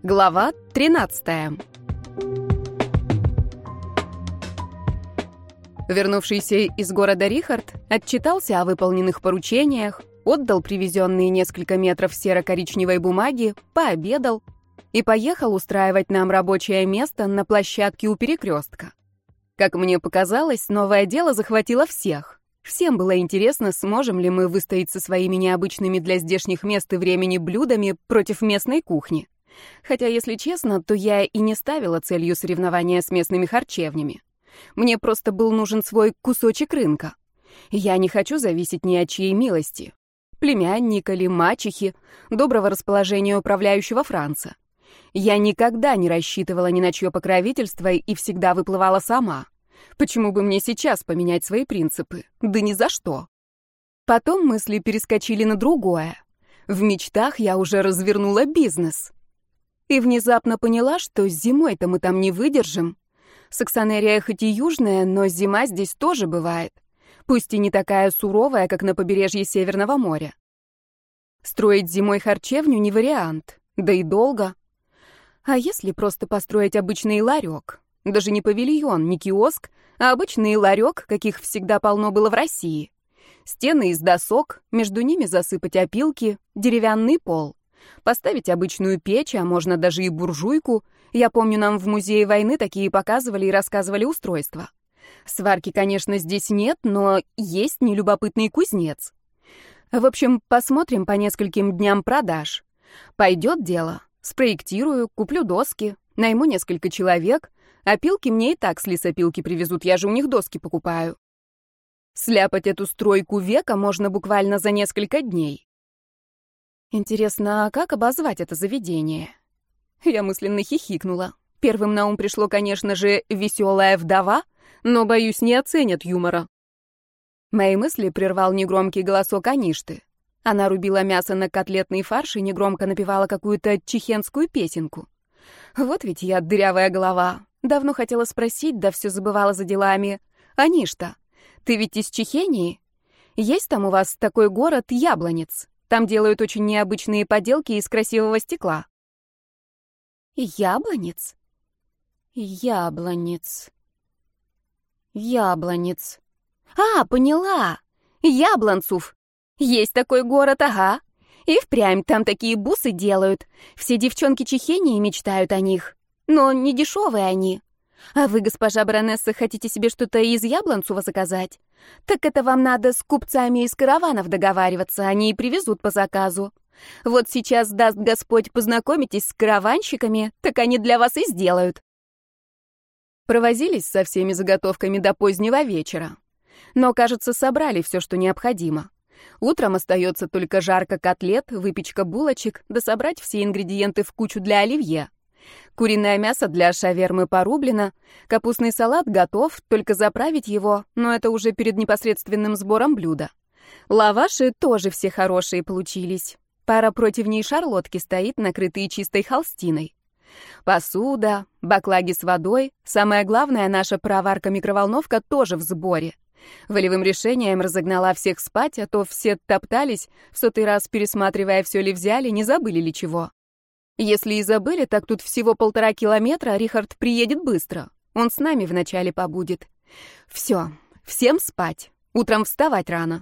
Глава 13. Вернувшийся из города Рихард отчитался о выполненных поручениях, отдал привезенные несколько метров серо-коричневой бумаги, пообедал и поехал устраивать нам рабочее место на площадке у перекрестка. Как мне показалось, новое дело захватило всех. Всем было интересно, сможем ли мы выстоять со своими необычными для здешних мест и времени блюдами против местной кухни. Хотя, если честно, то я и не ставила целью соревнования с местными харчевнями. Мне просто был нужен свой кусочек рынка. Я не хочу зависеть ни от чьей милости. Племянника ли, мачехи, доброго расположения управляющего Франца. Я никогда не рассчитывала ни на чье покровительство и всегда выплывала сама. Почему бы мне сейчас поменять свои принципы? Да ни за что. Потом мысли перескочили на другое. В мечтах я уже развернула бизнес. И внезапно поняла, что зимой-то мы там не выдержим. Саксонерия хоть и южная, но зима здесь тоже бывает. Пусть и не такая суровая, как на побережье Северного моря. Строить зимой харчевню не вариант, да и долго. А если просто построить обычный ларек? Даже не павильон, не киоск, а обычный ларек, каких всегда полно было в России. Стены из досок, между ними засыпать опилки, деревянный пол. Поставить обычную печь, а можно даже и буржуйку. Я помню, нам в музее войны такие показывали и рассказывали устройства. Сварки, конечно, здесь нет, но есть нелюбопытный кузнец. В общем, посмотрим по нескольким дням продаж. Пойдет дело. Спроектирую, куплю доски, найму несколько человек. Опилки мне и так с лесопилки привезут, я же у них доски покупаю. Сляпать эту стройку века можно буквально за несколько дней. Интересно, а как обозвать это заведение? Я мысленно хихикнула. Первым на ум пришло, конечно же, «Веселая вдова», но, боюсь, не оценят юмора. Мои мысли прервал негромкий голосок Аништы. Она рубила мясо на котлетный фарш и негромко напевала какую-то чехенскую песенку. Вот ведь я дырявая голова. Давно хотела спросить, да все забывала за делами. «Аништа, ты ведь из Чехении? Есть там у вас такой город Яблонец? Там делают очень необычные поделки из красивого стекла». «Яблонец? Яблонец. Яблонец. А, поняла! Яблонцев. Есть такой город, ага. И впрямь там такие бусы делают. Все девчонки Чехении мечтают о них. Но не дешевые они. А вы, госпожа баронесса, хотите себе что-то из Яблонцева заказать? Так это вам надо с купцами из караванов договариваться, они и привезут по заказу. Вот сейчас, даст Господь, познакомитесь с караванщиками, так они для вас и сделают. Провозились со всеми заготовками до позднего вечера. Но, кажется, собрали все, что необходимо. Утром остается только жарка котлет, выпечка булочек, да собрать все ингредиенты в кучу для оливье. Куриное мясо для шавермы порублено, капустный салат готов, только заправить его, но это уже перед непосредственным сбором блюда. Лаваши тоже все хорошие получились. Пара противней шарлотки стоит, накрытые чистой холстиной. Посуда, баклаги с водой, самое главное, наша пароварка-микроволновка тоже в сборе. Волевым решением разогнала всех спать, а то все топтались, в сотый раз пересматривая, все ли взяли, не забыли ли чего. Если и забыли, так тут всего 1,5 километра, а Рихард приедет быстро. Он с нами вначале побудет. Все, всем спать, утром вставать рано.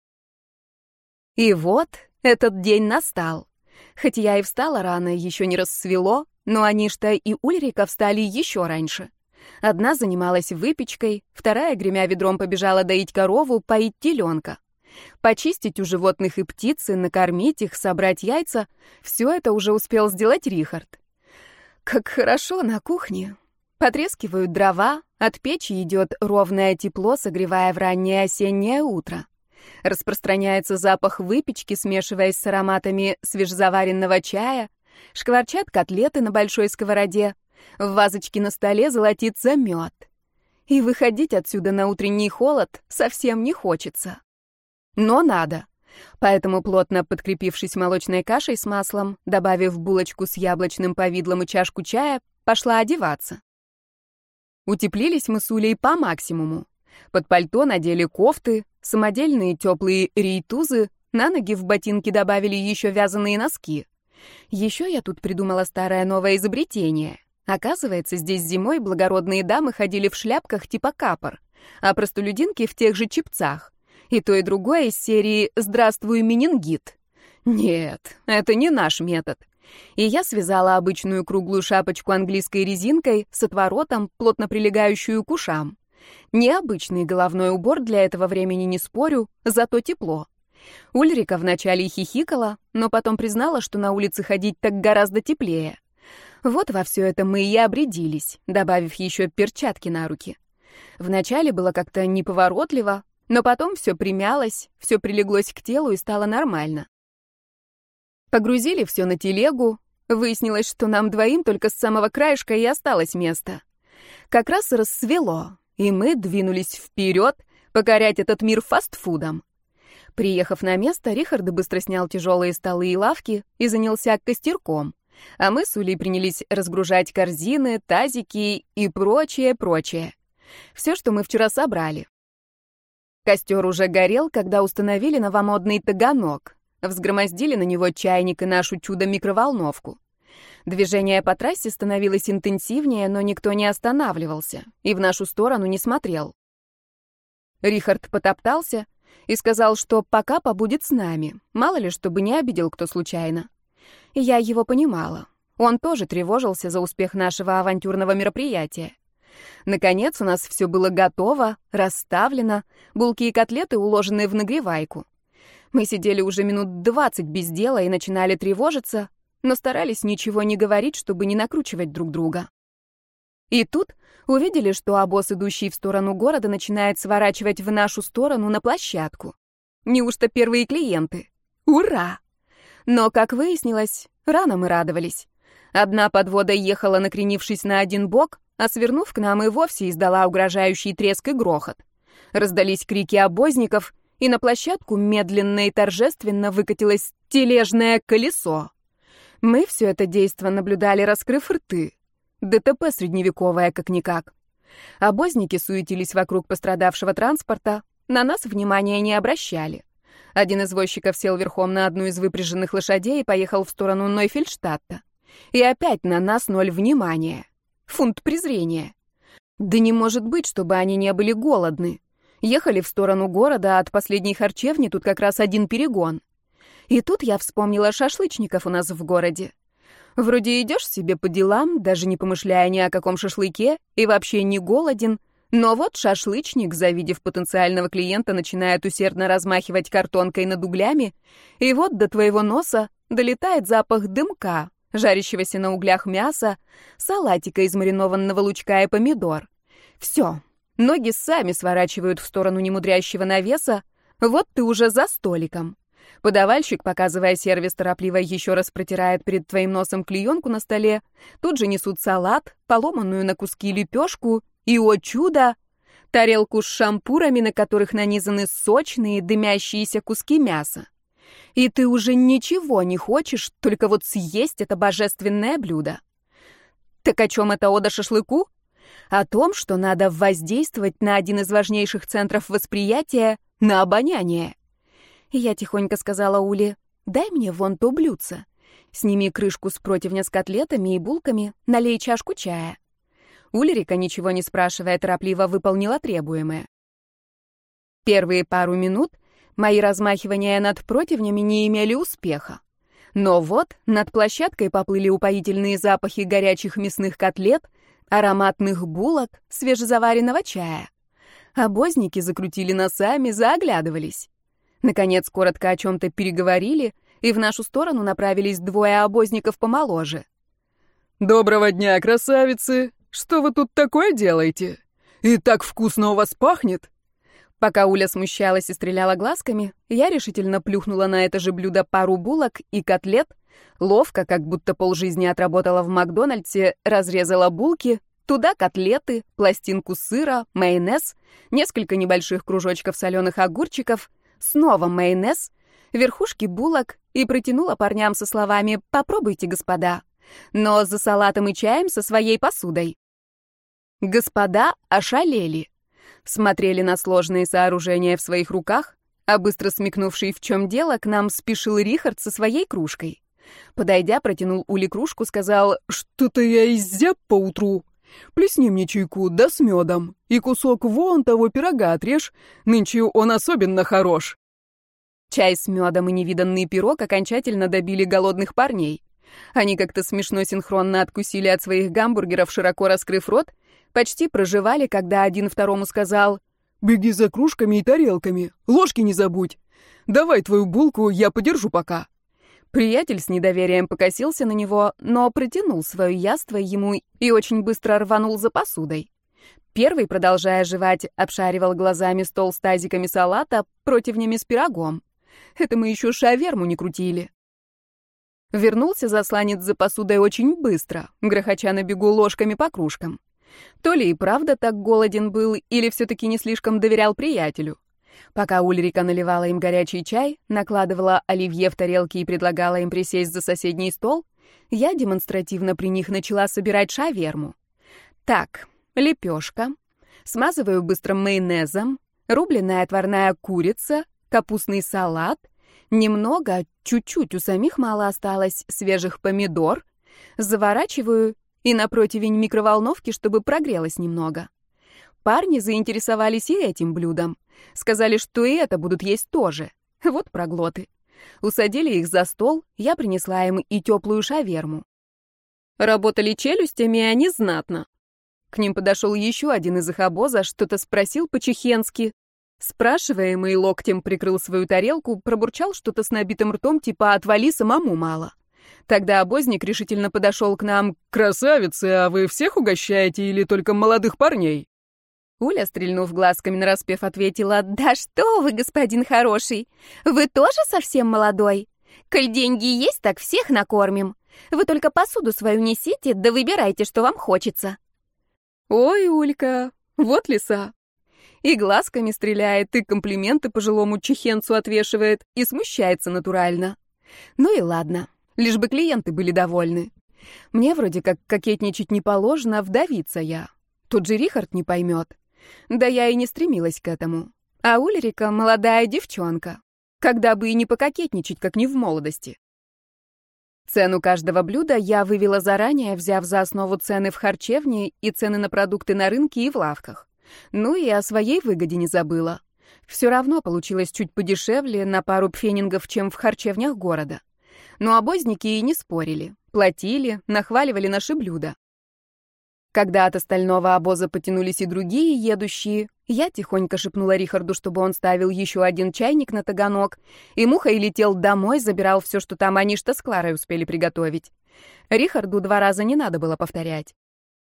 И вот этот день настал. Хоть я и встала рано, еще не рассвело, но Аништа и Ульрика встали еще раньше. Одна занималась выпечкой, вторая, гремя ведром, побежала доить корову, поить теленка. Почистить у животных и птицы, накормить их, собрать яйца — все это уже успел сделать Рихард. Как хорошо на кухне. Потрескивают дрова, от печи идет ровное тепло, согревая в раннее осеннее утро. Распространяется запах выпечки, смешиваясь с ароматами свежезаваренного чая, шкварчат котлеты на большой сковороде, в вазочке на столе золотится мед. И выходить отсюда на утренний холод совсем не хочется. Но надо. Поэтому, плотно подкрепившись молочной кашей с маслом, добавив булочку с яблочным повидлом и чашку чая, пошла одеваться. Утеплились мы с Улей по максимуму. Под пальто надели кофты, самодельные теплые рейтузы, на ноги в ботинки добавили еще вязаные носки. Еще я тут придумала старое новое изобретение. Оказывается, здесь зимой благородные дамы ходили в шляпках типа капор, а простолюдинки в тех же чепцах. И то, и другое из серии «Здравствуй, менингит». Нет, это не наш метод. И я связала обычную круглую шапочку английской резинкой с отворотом, плотно прилегающую к ушам. Необычный головной убор для этого времени, не спорю, зато тепло. Ульрика вначале хихикала, но потом признала, что на улице ходить так гораздо теплее. Вот во все это мы и обрядились, добавив еще перчатки на руки. Вначале было как-то неповоротливо, но потом все примялось, все прилеглось к телу и стало нормально. Погрузили все на телегу, выяснилось, что нам двоим только с самого краешка и осталось место. Как раз рассвело, и мы двинулись вперед покорять этот мир фастфудом. Приехав на место, Рихард быстро снял тяжелые столы и лавки и занялся костерком, а мы с Улей принялись разгружать корзины, тазики и прочее. Все, что мы вчера собрали. Костер уже горел, когда установили новомодный таганок, взгромоздили на него чайник и нашу чудо-микроволновку. Движение по трассе становилось интенсивнее, но никто не останавливался и в нашу сторону не смотрел. Рихард потоптался и сказал, что пока побудет с нами, мало ли, чтобы не обидел кто случайно. Я его понимала. Он тоже тревожился за успех нашего авантюрного мероприятия. Наконец у нас все было готово, расставлено, булки и котлеты уложены в нагревайку. Мы сидели уже минут 20 без дела и начинали тревожиться, но старались ничего не говорить, чтобы не накручивать друг друга. И тут увидели, что обоз, идущий в сторону города, начинает сворачивать в нашу сторону на площадку. Неужто первые клиенты? Ура! Но, как выяснилось, рано мы радовались. Одна подвода ехала, накренившись на один бок, а свернув к нам и вовсе издала угрожающий треск и грохот. Раздались крики обозников, и на площадку медленно и торжественно выкатилось тележное колесо. Мы все это действо наблюдали, раскрыв рты. ДТП средневековое, как-никак. Обозники суетились вокруг пострадавшего транспорта, на нас внимания не обращали. Один из возчиков сел верхом на одну из выпряженных лошадей и поехал в сторону Нойфельштадта. И опять на нас 0 внимания. Фунт презрения. Да не может быть, чтобы они не были голодны. Ехали в сторону города, а от последней харчевни тут как раз один перегон. И тут я вспомнила шашлычников у нас в городе. Вроде идешь себе по делам, даже не помышляя ни о каком шашлыке, и вообще не голоден, но вот шашлычник, завидев потенциального клиента, начинает усердно размахивать картонкой над углями, и вот до твоего носа долетает запах дымка, жарящегося на углях мяса, салатика из маринованного лучка и помидор. Все, ноги сами сворачивают в сторону немудрящего навеса, вот ты уже за столиком. Подавальщик, показывая сервис, торопливо еще раз протирает перед твоим носом клеенку на столе, тут же несут салат, поломанную на куски лепешку и, о чудо, тарелку с шампурами, на которых нанизаны сочные, дымящиеся куски мяса. И ты уже ничего не хочешь, только вот съесть это божественное блюдо. Так о чем это ода шашлыку? О том, что надо воздействовать на один из важнейших центров восприятия, на обоняние. Я тихонько сказала Уле: «Дай мне вон то блюдце. Сними крышку с противня с котлетами и булками, налей чашку чая». Ульрика, ничего не спрашивая, торопливо выполнила требуемое. Первые пару минут мои размахивания над противнями не имели успеха. Но вот над площадкой поплыли упоительные запахи горячих мясных котлет, ароматных булок, свежезаваренного чая. Обозники закрутили носами, заоглядывались. Наконец, коротко о чем-то переговорили, и в нашу сторону направились 2 обозников помоложе. «Доброго дня, красавицы! Что вы тут такое делаете? И так вкусно у вас пахнет!» Пока Уля смущалась и стреляла глазками, я решительно плюхнула на это же блюдо пару булок и котлет, ловко, как будто полжизни отработала в Макдональдсе, разрезала булки, туда котлеты, пластинку сыра, майонез, несколько небольших кружочков соленых огурчиков, снова майонез, верхушки булок и протянула парням со словами: «Попробуйте, господа, но за салатом и чаем со своей посудой». Господа ошалели. Смотрели на сложные сооружения в своих руках, а быстро смекнувший, в чем дело, к нам спешил Рихард со своей кружкой. Подойдя, протянул Уле кружку, сказал: «Что-то я изяб поутру. Плесни мне чайку, да с медом. И кусок вон того пирога отрежь. Нынче он особенно хорош». Чай с медом и невиданный пирог окончательно добили голодных парней. Они как-то смешно синхронно откусили от своих гамбургеров, широко раскрыв рот, почти прожевали, когда один второму сказал: «Беги за кружками и тарелками, ложки не забудь. Давай твою булку, я подержу пока». Приятель с недоверием покосился на него, но протянул свое яство ему и очень быстро рванул за посудой. Первый, продолжая жевать, обшаривал глазами стол с тазиками салата, противнями с пирогом. Это мы еще шаверму не крутили. Вернулся засланец за посудой очень быстро, грохоча на бегу ложками по кружкам. То ли и правда так голоден был, или все-таки не слишком доверял приятелю. Пока Ульрика наливала им горячий чай, накладывала оливье в тарелки и предлагала им присесть за соседний стол, я демонстративно при них начала собирать шаверму. Так, лепешка, смазываю быстрым майонезом, рубленая отварная курица, капустный салат, немного, чуть-чуть, у самих мало осталось, свежих помидор, заворачиваю и на противень микроволновки, чтобы прогрелось немного. Парни заинтересовались и этим блюдом. Сказали, что и это будут есть тоже. Вот проглоты. Усадили их за стол, я принесла им и теплую шаверму. Работали челюстями они знатно. К ним подошел еще один из их обоза, что-то спросил по-чехенски. Спрашиваемый локтем прикрыл свою тарелку, пробурчал что-то с набитым ртом, типа «отвали, самому мало». Тогда обозник решительно подошел к нам. «Красавицы, а вы всех угощаете или только молодых парней?» Уля, стрельнув глазками нараспев, ответила: «Да что вы, господин хороший, вы тоже совсем молодой? Коль деньги есть, так всех накормим. Вы только посуду свою несите, да выбирайте, что вам хочется». «Ой, Улька, вот лиса». И глазками стреляет, и комплименты пожилому чехенцу отвешивает, и смущается натурально. Ну и ладно, лишь бы клиенты были довольны. Мне вроде как кокетничать не положено, вдовица я. Тут же Рихард не поймет. Да я и не стремилась к этому. А Ульрика — молодая девчонка. Когда бы и не пококетничать, как не в молодости. Цену каждого блюда я вывела заранее, взяв за основу цены в харчевне и цены на продукты на рынке и в лавках. Ну и о своей выгоде не забыла. Все равно получилось чуть подешевле, на пару пфенингов, чем в харчевнях города. Но обозники и не спорили. Платили, нахваливали наши блюда. Когда от остального обоза потянулись и другие едущие, я тихонько шепнула Рихарду, чтобы он ставил еще один чайник на таганок, и Мухой летел домой, забирал все, что там они что с Кларой успели приготовить. Рихарду 2 раза не надо было повторять.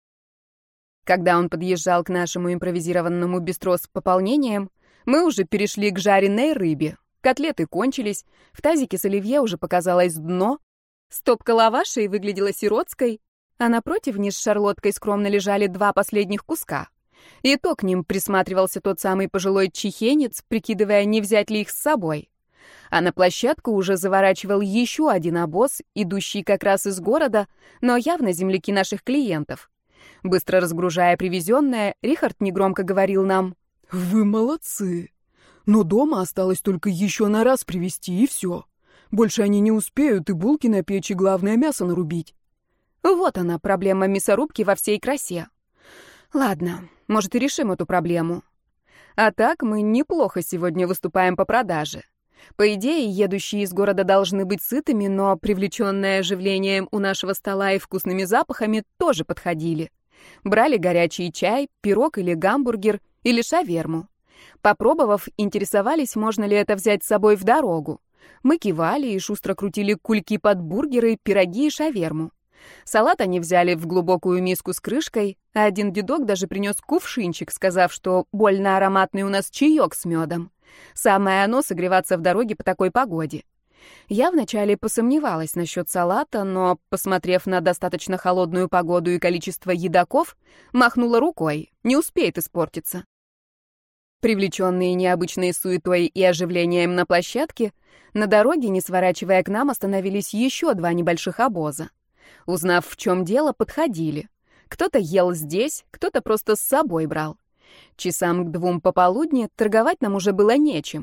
Когда он подъезжал к нашему импровизированному бистро с пополнением, мы уже перешли к жареной рыбе. Котлеты кончились, в тазике с оливье уже показалось дно, стопка лавашей выглядела сиротской, а напротив с шарлоткой скромно лежали 2 последних куска. И то к ним присматривался тот самый пожилой чехенец, прикидывая, не взять ли их с собой. А на площадку уже заворачивал еще один обоз, идущий как раз из города, но явно земляки наших клиентов. Быстро разгружая привезенное, Рихард негромко говорил нам: «Вы молодцы. Но дома осталось только еще на раз привезти, и все. Больше они не успеют и булки на печи, главное мясо нарубить». Вот она, проблема мясорубки во всей красе. Ладно, может, и решим эту проблему. А так мы неплохо сегодня выступаем по продаже. По идее, едущие из города должны быть сытыми, но привлеченные оживлением у нашего стола и вкусными запахами тоже подходили. Брали горячий чай, пирог или гамбургер, или шаверму. Попробовав, интересовались, можно ли это взять с собой в дорогу. Мы кивали и шустро крутили кульки под бургеры, пироги и шаверму. Салат они взяли в глубокую миску с крышкой, а один дедок даже принес кувшинчик, сказав, что больно ароматный у нас чаек с медом. Самое оно согреваться в дороге по такой погоде. Я вначале посомневалась насчет салата, но, посмотрев на достаточно холодную погоду и количество едоков, махнула рукой, не успеет испортиться. Привлеченные необычной суетой и оживлением на площадке, на дороге, не сворачивая к нам, остановились еще 2 небольших обоза. Узнав, в чем дело, подходили. Кто-то ел здесь, кто-то просто с собой брал. Часам к 2 пополудни торговать нам уже было нечем.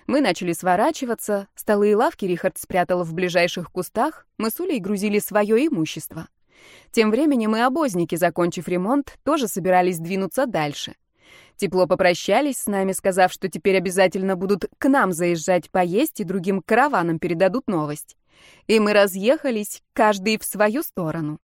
Мы начали сворачиваться, столы и лавки Рихард спрятал в ближайших кустах, мы с Улей грузили свое имущество. Тем временем и обозники, закончив ремонт, тоже собирались двинуться дальше. Тепло попрощались с нами, сказав, что теперь обязательно будут к нам заезжать поесть и другим караванам передадут новость. И мы разъехались, каждый в свою сторону.